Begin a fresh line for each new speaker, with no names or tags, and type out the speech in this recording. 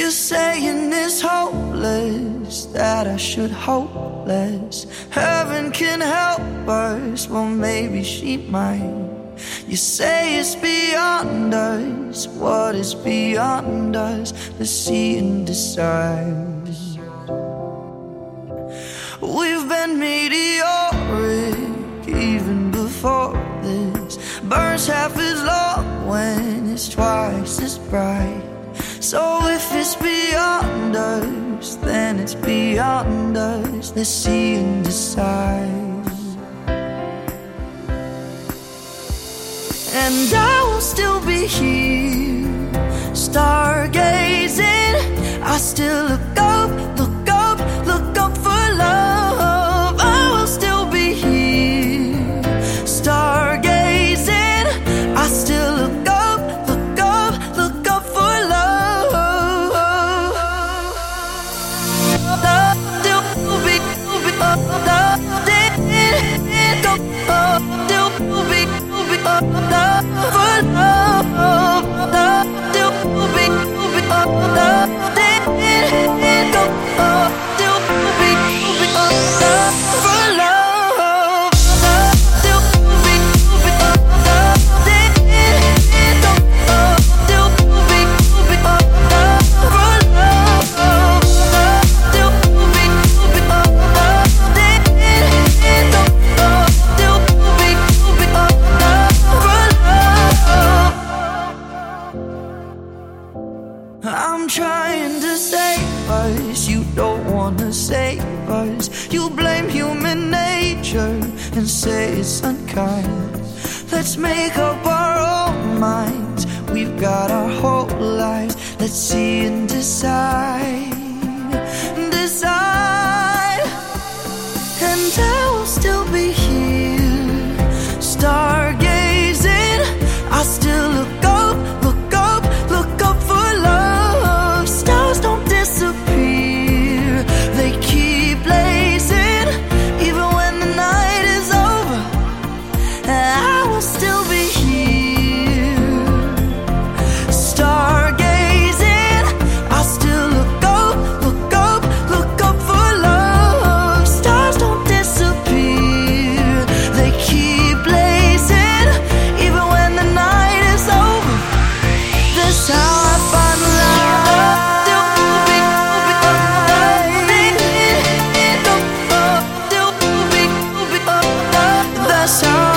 You're saying it's hopeless, that I should hope less. Heaven can help us, well maybe she might. You say it's beyond us, what is beyond us? Let's see and decide. We've been meteoric even before this. Burns half as long when it's twice as bright. So if it's beyond us, then it's beyond us. Let's see and decide. And I will still be here, stargazing. I still look up, look up, look up for love. I will still be here, stargazing. I still look up, look up, look up for love. Love still be, love still be, love for love. Love still be, love still be, love for love. Love still be, love still be, love for love. Love still be, love still be, love for love. I'm trying to save us, you don't wanna save us. You blame human nature and say it's unkind. Let's make up our own minds, we've got our whole lives. Let's see and decide, decide. And I will still be here, stargazing. I still look up, look up, look up for love. Stars don't disappear, they keep blazing. Even when the night is over, I will still be here, stargazing. I still look up, look up, look up for love. Stars don't disappear, they keep blazing. Even when the night is over, that's how I find love. That's how